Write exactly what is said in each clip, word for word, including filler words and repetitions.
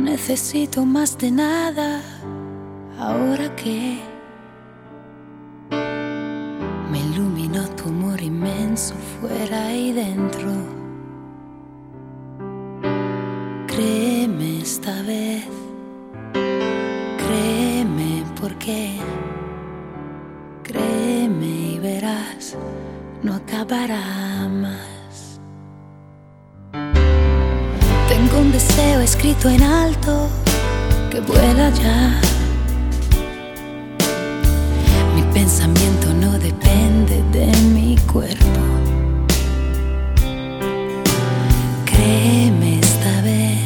necesito más de nada, ahora que me iluminó tu amor inmenso fuera y dentro. Créeme esta vez, créeme porque, créeme y verás, no acabará más. Tengo un deseo escrito en alto que vuela ya. Mi pensamiento no depende de mi cuerpo. Créeme esta vez,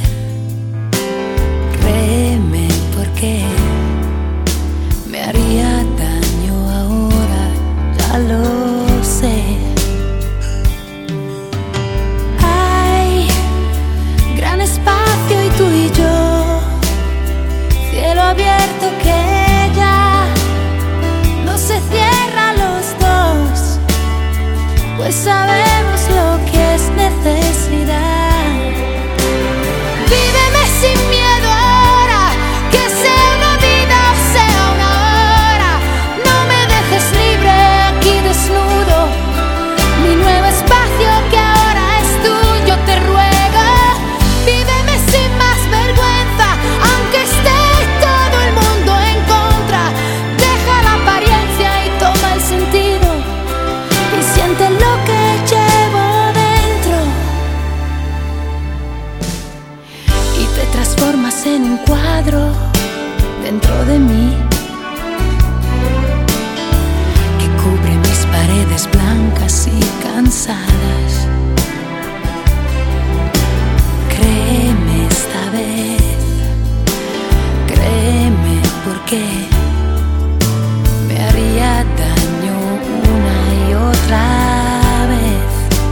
créeme porque me haría daño ahora, ya lo sé. Hay gran espacio y tú y yo, cielo abierto que ya no se cierra a los dos, pues sabemos lo que es necesidad. Víveme sin miedo ahora, que sea una vida o sea una hora. No me dejes libre aquí desnudo, mi nuevo espacio que ahora es tuyo, te ruego. Víveme sin más vergüenza, aunque esté todo el mundo en contra. Deja la apariencia y toma el sentido, y siente lo que llevo dentro. Y te transformas en un cuadro dentro de mí, que cubre mis paredes blancas y cansadas. Créeme esta vez, créeme porque me haría daño una y otra vez.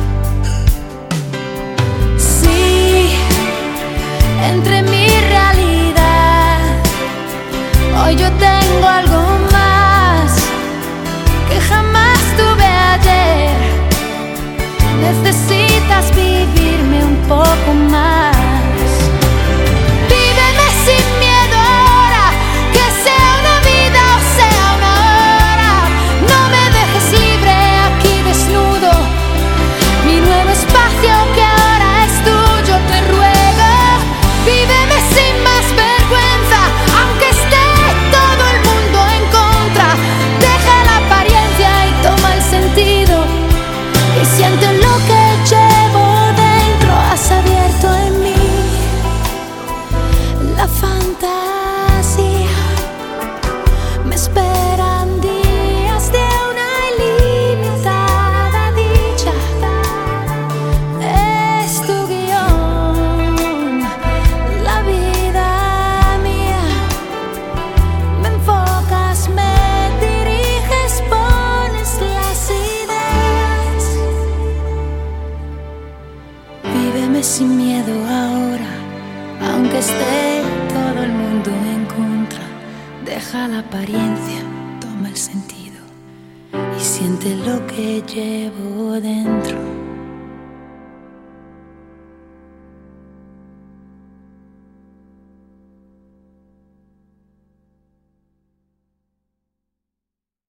Sí, entre mi realidad, hoy yo tengo algo más que jamás tuve ayer. Necesitas vivirme un poco más. Víveme sin miedo ahora, que sea una vida o sea una hora. No me dejes libre aquí desnudo, mi nuevo espacio que ahora es tuyo, te ruego. Víveme sin más vergüenza, aunque esté todo el mundo en contra. Deja la apariencia y toma el sentido, y siente lo que llevo dentro. Has abierto en mí la fantasía, me esperan días de una ilimitada dicha. Es tu guión, la vida mía. Me enfocas, me diriges, pones las ideas. Víveme sin miedo ahora, aunque esté todo el mundo en contra. Deja la apariencia, toma el sentido, y siente lo que llevo dentro.